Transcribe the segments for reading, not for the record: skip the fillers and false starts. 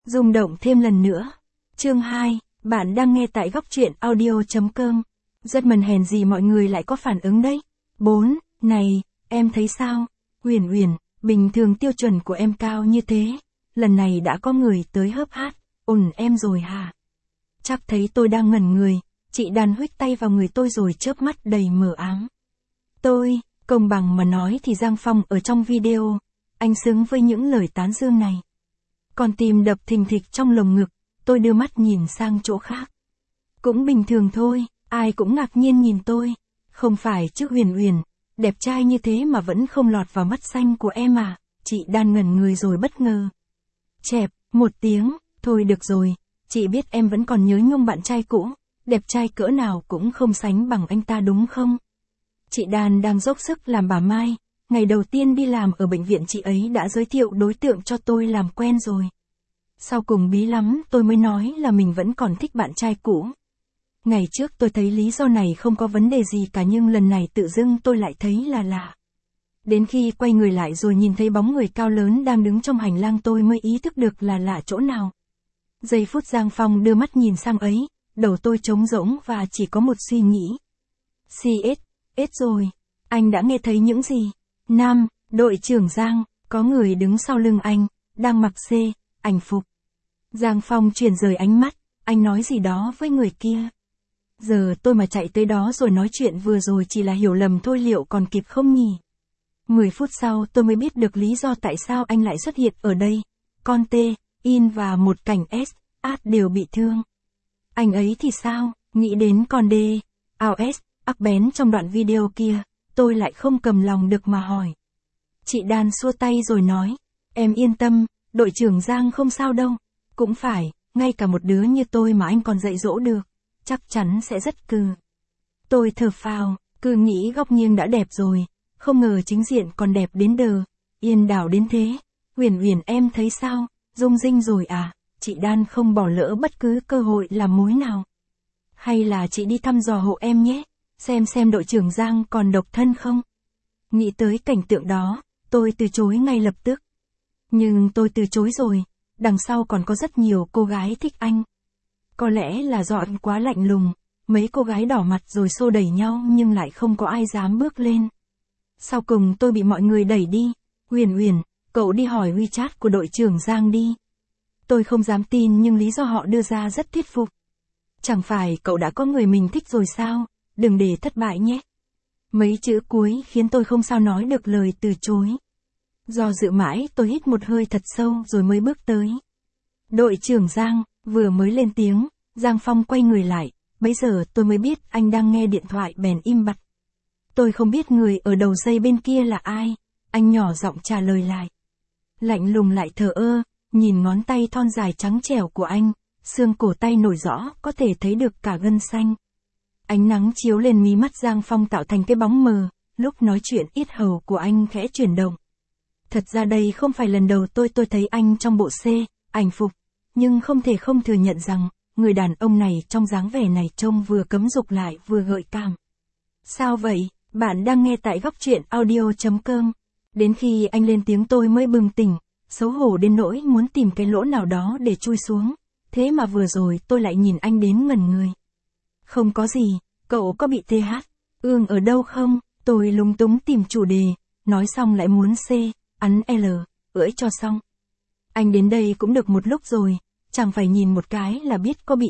Rung động thêm lần nữa. Chương 2, bạn đang nghe tại góc truyện audio.com. Rất mần hèn gì mọi người lại có phản ứng đấy. 4, này, em thấy sao? Uyển Uyển, bình thường tiêu chuẩn của em cao như thế. Lần này đã có người tới hớp hát, em rồi hả? Chắc thấy tôi đang ngẩn người, chị đàn huých tay vào người tôi rồi chớp mắt đầy mờ ám. Công bằng mà nói thì Giang Phong ở trong video, anh xứng với những lời tán dương này. Còn tim đập thình thịch trong lồng ngực, tôi đưa mắt nhìn sang chỗ khác. Cũng bình thường thôi, ai cũng ngạc nhiên nhìn tôi. Không phải chứ Uyển Uyển, đẹp trai như thế mà vẫn không lọt vào mắt xanh của em à? Chị đan ngẩn người rồi bất ngờ. Chẹp, một tiếng, thôi được rồi, chị biết em vẫn còn nhớ nhung bạn trai cũ, đẹp trai cỡ nào cũng không sánh bằng anh ta đúng không? Chị Đan đang dốc sức làm bà Mai, ngày đầu tiên đi làm ở bệnh viện chị ấy đã giới thiệu đối tượng cho tôi làm quen rồi. Sau cùng bí lắm tôi mới nói là mình vẫn còn thích bạn trai cũ. Ngày trước tôi thấy lý do này không có vấn đề gì cả nhưng lần này tự dưng tôi lại thấy là lạ. Đến khi quay người lại rồi nhìn thấy bóng người cao lớn đang đứng trong hành lang tôi mới ý thức được là lạ chỗ nào. Giây phút Giang Phong đưa mắt nhìn sang ấy, đầu tôi trống rỗng và chỉ có một suy nghĩ. Hết rồi, anh đã nghe thấy những gì? Nam, đội trưởng Giang, có người đứng sau lưng anh, đang mặc ảnh phục. Giang Phong chuyển rời ánh mắt, anh nói gì đó với người kia. Giờ tôi mà chạy tới đó rồi nói chuyện vừa rồi chỉ là hiểu lầm thôi, liệu còn kịp không nhỉ? 10 phút sau tôi mới biết được lý do tại sao anh lại xuất hiện ở đây. Con T, In và một cảnh S, Át đều bị thương. Anh ấy thì sao? Nghĩ đến con D, S, ắc bén trong đoạn video kia, tôi lại không cầm lòng được mà hỏi. Chị Đan xua tay rồi nói, em yên tâm, đội trưởng Giang không sao đâu. Cũng phải, ngay cả một đứa như tôi mà anh còn dạy dỗ được, chắc chắn sẽ rất cừ. Tôi thở phào, cứ nghĩ góc nghiêng đã đẹp rồi, không ngờ chính diện còn đẹp đến yên đảo đến thế. Uyển Uyển em thấy sao, rung rinh rồi à? Chị Đan không bỏ lỡ bất cứ cơ hội làm mối nào. Hay là chị đi thăm dò hộ em nhé, xem đội trưởng Giang còn độc thân không? Nghĩ tới cảnh tượng đó, tôi từ chối ngay lập tức. Nhưng tôi từ chối rồi, đằng sau còn có rất nhiều cô gái thích anh. Có lẽ là do anh quá lạnh lùng, mấy cô gái đỏ mặt rồi xô đẩy nhau nhưng lại không có ai dám bước lên. Sau cùng tôi bị mọi người đẩy đi. Uyển Uyển, cậu đi hỏi WeChat của đội trưởng Giang đi. Tôi không dám tin nhưng lý do họ đưa ra rất thuyết phục. Chẳng phải cậu đã có người mình thích rồi sao? Đừng để thất bại nhé. Mấy chữ cuối khiến tôi không sao nói được lời từ chối. Do dự mãi tôi hít một hơi thật sâu rồi mới bước tới. Đội trưởng Giang, vừa mới lên tiếng, Giang Phong quay người lại, bấy giờ tôi mới biết anh đang nghe điện thoại bèn im bặt. Tôi không biết người ở đầu dây bên kia là ai, anh nhỏ giọng trả lời lại. Lạnh lùng lại thờ ơ, nhìn ngón tay thon dài trắng trẻo của anh, xương cổ tay nổi rõ, có thể thấy được cả gân xanh. Ánh nắng chiếu lên mí mắt Giang Phong tạo thành cái bóng mờ, lúc nói chuyện yết hầu của anh khẽ chuyển động. Thật ra đây không phải lần đầu tôi thấy anh trong bộ ảnh phục, nhưng không thể không thừa nhận rằng, người đàn ông này trong dáng vẻ này trông vừa cấm dục lại vừa gợi cảm. Sao vậy? Bạn đang nghe tại góc truyện audio.com. Đến khi anh lên tiếng tôi mới bừng tỉnh, xấu hổ đến nỗi muốn tìm cái lỗ nào đó để chui xuống. Thế mà vừa rồi tôi lại nhìn anh đến ngẩn người. Không có gì, cậu có bị ương ở đâu không? Tôi lúng túng tìm chủ đề, nói xong lại muốn ấn L, ưỡi cho xong. Anh đến đây cũng được một lúc rồi, chẳng phải nhìn một cái là biết có bị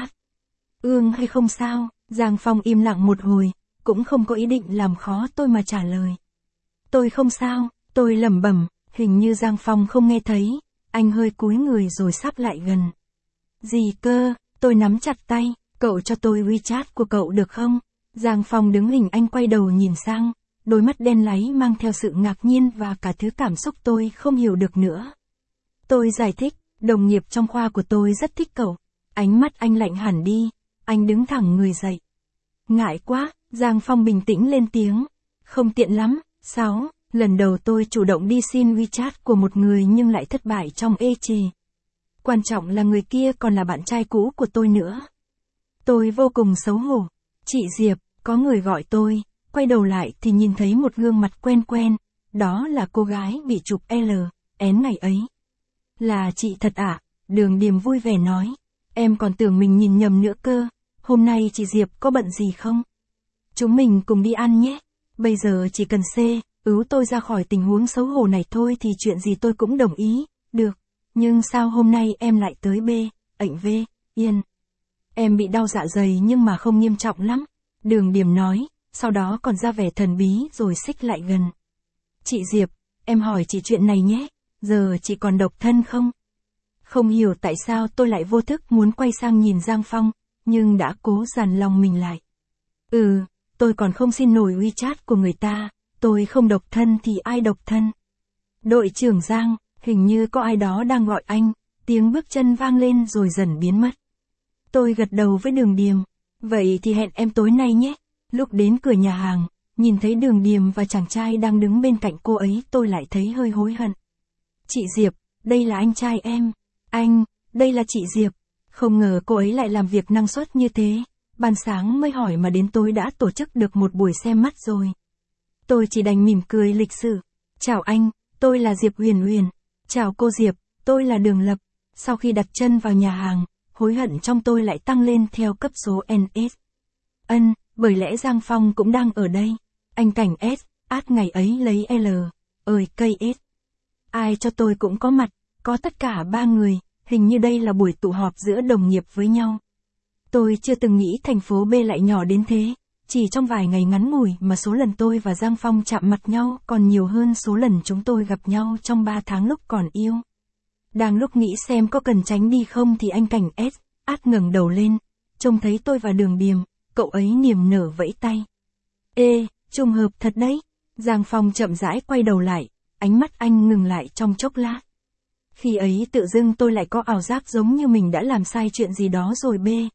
ương hay không sao? Giang Phong im lặng một hồi, cũng không có ý định làm khó tôi mà trả lời. Tôi không sao, tôi lẩm bẩm, hình như Giang Phong không nghe thấy, anh hơi cúi người rồi sắp lại gần. Gì cơ? Tôi nắm chặt tay, cậu cho tôi WeChat của cậu được không? Giang Phong đứng hình anh quay đầu nhìn sang, đôi mắt đen láy mang theo sự ngạc nhiên và cả thứ cảm xúc tôi không hiểu được nữa. Tôi giải thích, đồng nghiệp trong khoa của tôi rất thích cậu. Ánh mắt anh lạnh hẳn đi, anh đứng thẳng người dậy. Ngại quá, Giang Phong bình tĩnh lên tiếng. Không tiện lắm. 6. Lần đầu tôi chủ động đi xin WeChat của một người nhưng lại thất bại trong ê chề. Quan trọng là người kia còn là bạn trai cũ của tôi nữa. Tôi vô cùng xấu hổ. Chị Diệp, có người gọi tôi, quay đầu lại thì nhìn thấy một gương mặt quen quen, đó là cô gái bị chụp L, N ngày ấy. Là chị thật ạ? Đường Điềm vui vẻ nói. Em còn tưởng mình nhìn nhầm nữa cơ. Hôm nay chị Diệp có bận gì không? Chúng mình cùng đi ăn nhé. Bây giờ chỉ cần cứu tôi ra khỏi tình huống xấu hổ này thôi thì chuyện gì tôi cũng đồng ý. Được. Nhưng sao hôm nay em lại tới Yên. Em bị đau dạ dày nhưng mà không nghiêm trọng lắm. Đường Điềm nói, sau đó còn ra vẻ thần bí rồi xích lại gần. Chị Diệp, em hỏi chị chuyện này nhé. Giờ chị còn độc thân không? Không hiểu tại sao tôi lại vô thức muốn quay sang nhìn Giang Phong, nhưng đã cố dằn lòng mình lại. Tôi còn không xin nổi WeChat của người ta, tôi không độc thân thì ai độc thân? Đội trưởng Giang, hình như có ai đó đang gọi anh, tiếng bước chân vang lên rồi dần biến mất. Tôi gật đầu với Đường Điềm, vậy thì hẹn em tối nay nhé. Lúc đến cửa nhà hàng, nhìn thấy Đường Điềm và chàng trai đang đứng bên cạnh cô ấy tôi lại thấy hơi hối hận. Chị Diệp, đây là anh trai em. Anh, đây là chị Diệp. Không ngờ cô ấy lại làm việc năng suất như thế. Ban sáng mới hỏi mà đến tối đã tổ chức được một buổi xem mắt rồi. Tôi chỉ đành mỉm cười lịch sự. Chào anh, tôi là Diệp Huyền Huyền. Chào cô Diệp, tôi là Đường Lập. Sau khi đặt chân vào nhà hàng, hối hận trong tôi lại tăng lên theo cấp số NS. Bởi lẽ Giang Phong cũng đang ở đây. Anh cảnh S, ngày ấy lấy L, cây S. Ai cho tôi cũng có mặt, có tất cả 3 người, hình như đây là buổi tụ họp giữa đồng nghiệp với nhau. Tôi chưa từng nghĩ thành phố B lại nhỏ đến thế, chỉ trong vài ngày ngắn ngủi mà số lần tôi và Giang Phong chạm mặt nhau còn nhiều hơn số lần chúng tôi gặp nhau trong 3 tháng lúc còn yêu. Đang lúc nghĩ xem có cần tránh đi không thì anh cảnh S, ngẩng đầu lên, trông thấy tôi và Đường Điềm, cậu ấy niềm nở vẫy tay. Trùng hợp thật đấy. Giang Phong chậm rãi quay đầu lại, ánh mắt anh ngừng lại trong chốc lát. Khi ấy tự dưng tôi lại có ảo giác giống như mình đã làm sai chuyện gì đó rồi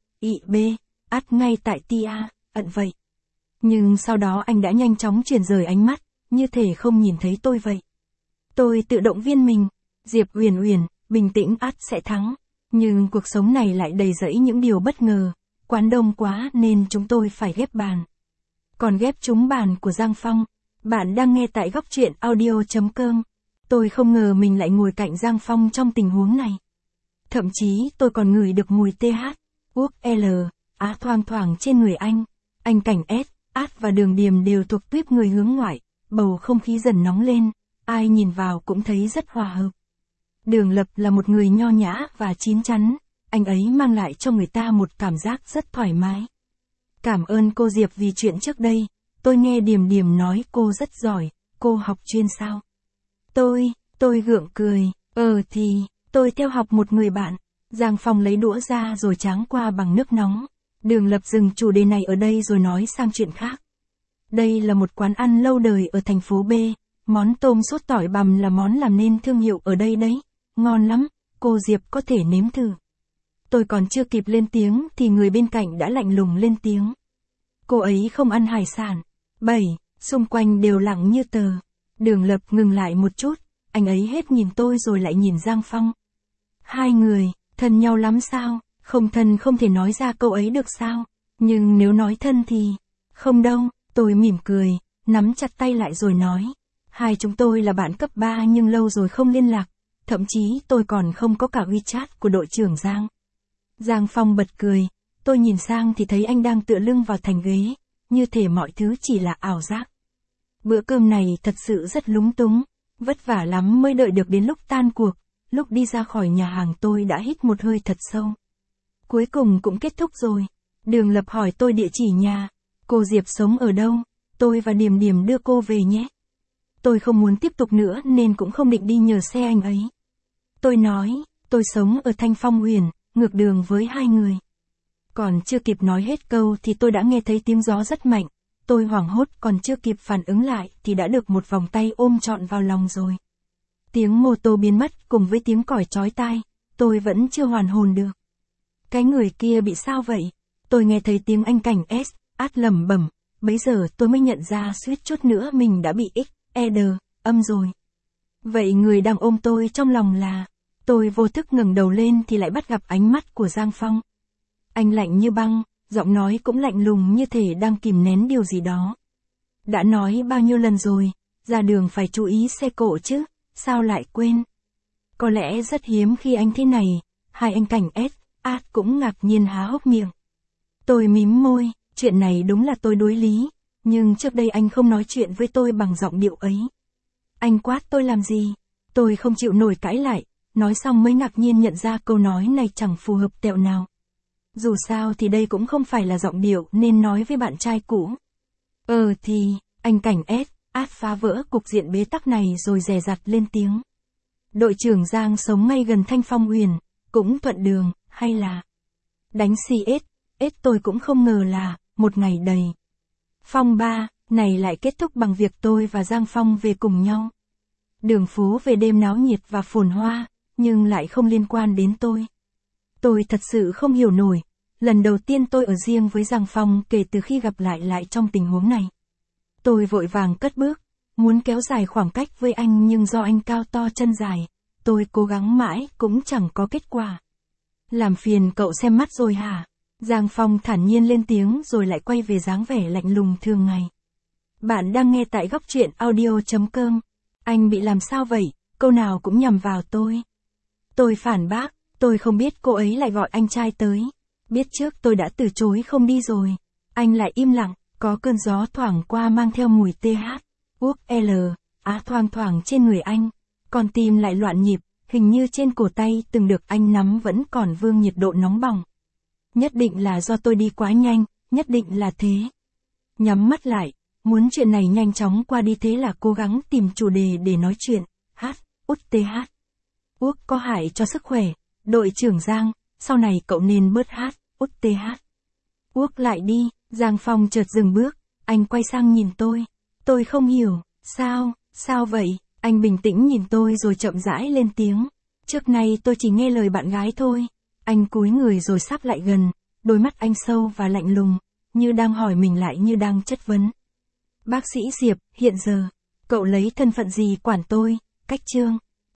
ngay tại vậy. Nhưng sau đó anh đã nhanh chóng chuyển rời ánh mắt, như thể không nhìn thấy tôi vậy. Tôi tự động viên mình, Diệp Huyền Huyền, bình tĩnh sẽ thắng. Nhưng cuộc sống này lại đầy rẫy những điều bất ngờ, quán đông quá nên chúng tôi phải ghép bàn. Còn ghép trúng bàn của Giang Phong. Bạn đang nghe tại góc truyện audio.com. Tôi không ngờ mình lại ngồi cạnh Giang Phong trong tình huống này. Thậm chí tôi còn ngửi được mùi thoang thoảng trên người anh. Anh cảnh S, và Đường Điềm đều thuộc tuýp người hướng ngoại, bầu không khí dần nóng lên, ai nhìn vào cũng thấy rất hòa hợp. Đường Lập là một người nho nhã và chín chắn, anh ấy mang lại cho người ta một cảm giác rất thoải mái. Cảm ơn cô Diệp vì chuyện trước đây, tôi nghe Điềm Điềm nói cô rất giỏi, cô học chuyên sao? Tôi gượng cười, thì, tôi theo học một người bạn. Giang Phong lấy đũa ra rồi tráng qua bằng nước nóng. Đường Lập dừng chủ đề này ở đây rồi nói sang chuyện khác. Đây là một quán ăn lâu đời ở thành phố B, món tôm sốt tỏi bằm là món làm nên thương hiệu ở đây đấy, ngon lắm, cô Diệp có thể nếm thử. Tôi còn chưa kịp lên tiếng thì người bên cạnh đã lạnh lùng lên tiếng. Cô ấy không ăn hải sản. Xung quanh đều lặng như tờ. Đường Lập ngừng lại một chút, anh ấy hết nhìn tôi rồi lại nhìn Giang Phong. Hai người, thân nhau lắm sao? Không thân không thể nói ra câu ấy được sao? Nhưng nếu nói thân thì... Không đâu, tôi mỉm cười, nắm chặt tay lại rồi nói. Hai chúng tôi là bạn cấp 3 nhưng lâu rồi không liên lạc. Thậm chí tôi còn không có cả WeChat của đội trưởng Giang. Giang Phong bật cười, tôi nhìn sang thì thấy anh đang tựa lưng vào thành ghế, như thể mọi thứ chỉ là ảo giác. Bữa cơm này thật sự rất lúng túng, vất vả lắm mới đợi được đến lúc tan cuộc, lúc đi ra khỏi nhà hàng tôi đã hít một hơi thật sâu. Cuối cùng cũng kết thúc rồi. Đường Lập hỏi tôi địa chỉ nhà, cô Diệp sống ở đâu, tôi và Điềm Điềm đưa cô về nhé. Tôi không muốn tiếp tục nữa nên cũng không định đi nhờ xe anh ấy. Tôi nói, tôi sống ở Thanh Phong Huyền, ngược đường với hai người. Còn chưa kịp nói hết câu thì tôi đã nghe thấy tiếng gió rất mạnh. Tôi hoảng hốt còn chưa kịp phản ứng lại thì đã được một vòng tay ôm trọn vào lòng rồi. Tiếng mô tô biến mất cùng với tiếng còi chói tai, tôi vẫn chưa hoàn hồn được. Cái người kia bị sao vậy? Tôi nghe thấy tiếng anh cảnh S, lẩm bẩm, bấy giờ tôi mới nhận ra suýt chút nữa mình đã bị âm rồi. Vậy người đang ôm tôi trong lòng là... Tôi vô thức ngẩng đầu lên thì lại bắt gặp ánh mắt của Giang Phong. Anh lạnh như băng, giọng nói cũng lạnh lùng như thể đang kìm nén điều gì đó. Đã nói bao nhiêu lần rồi, ra đường phải chú ý xe cộ chứ, sao lại quên? Có lẽ rất hiếm khi anh thế này, hai anh Cảnh S, Át cũng ngạc nhiên há hốc miệng. Tôi mím môi, chuyện này đúng là tôi đối lý, nhưng trước đây anh không nói chuyện với tôi bằng giọng điệu ấy. Anh quát tôi làm gì? Tôi không chịu nổi cãi lại, nói xong mới ngạc nhiên nhận ra câu nói này chẳng phù hợp tẹo nào. Dù sao thì đây cũng không phải là giọng điệu nên nói với bạn trai cũ. Thì, anh Cảnh S, Át phá vỡ cục diện bế tắc này rồi dè dặt lên tiếng. Đội trưởng Giang sống ngay gần Thanh Phong Huyền, cũng thuận đường, hay là đánh CS, tôi cũng không ngờ là, một ngày đầy. Phong ba, này lại kết thúc bằng việc tôi và Giang Phong về cùng nhau. Đường phố về đêm náo nhiệt và phồn hoa, nhưng lại không liên quan đến tôi. Tôi thật sự không hiểu nổi, lần đầu tiên tôi ở riêng với Giang Phong kể từ khi gặp lại trong tình huống này. Tôi vội vàng cất bước, muốn kéo dài khoảng cách với anh nhưng do anh cao to chân dài, tôi cố gắng mãi cũng chẳng có kết quả. Làm phiền cậu xem mắt rồi hả? Giang Phong thản nhiên lên tiếng rồi lại quay về dáng vẻ lạnh lùng thường ngày. Bạn đang nghe tại góc truyện audio.com. Anh bị làm sao vậy? Câu nào cũng nhằm vào tôi. Tôi phản bác, tôi không biết cô ấy lại gọi anh trai tới. Biết trước tôi đã từ chối không đi rồi. Anh lại im lặng, có cơn gió thoảng qua mang theo mùi TH. Uốc L, thoang thoảng trên người anh. Còn tim lại loạn nhịp, hình như trên cổ tay từng được anh nắm vẫn còn vương nhiệt độ nóng bỏng. Nhất định là do tôi đi quá nhanh, nhất định là thế. Nhắm mắt lại, muốn chuyện này nhanh chóng qua đi thế là cố gắng tìm chủ đề để nói chuyện. UTH. Uốc có hại cho sức khỏe. Đội trưởng Giang, sau này cậu nên bớt UTH. Uốc lại đi, Giang Phong chợt dừng bước, anh quay sang nhìn tôi. Tôi không hiểu, sao vậy? Anh bình tĩnh nhìn tôi rồi chậm rãi lên tiếng. Trước nay tôi chỉ nghe lời bạn gái thôi. Anh cúi người rồi sắp lại gần, đôi mắt anh sâu và lạnh lùng, như đang hỏi mình lại như đang chất vấn. Bác sĩ Diệp, hiện giờ, cậu lấy thân phận gì quản tôi? Cách Trương.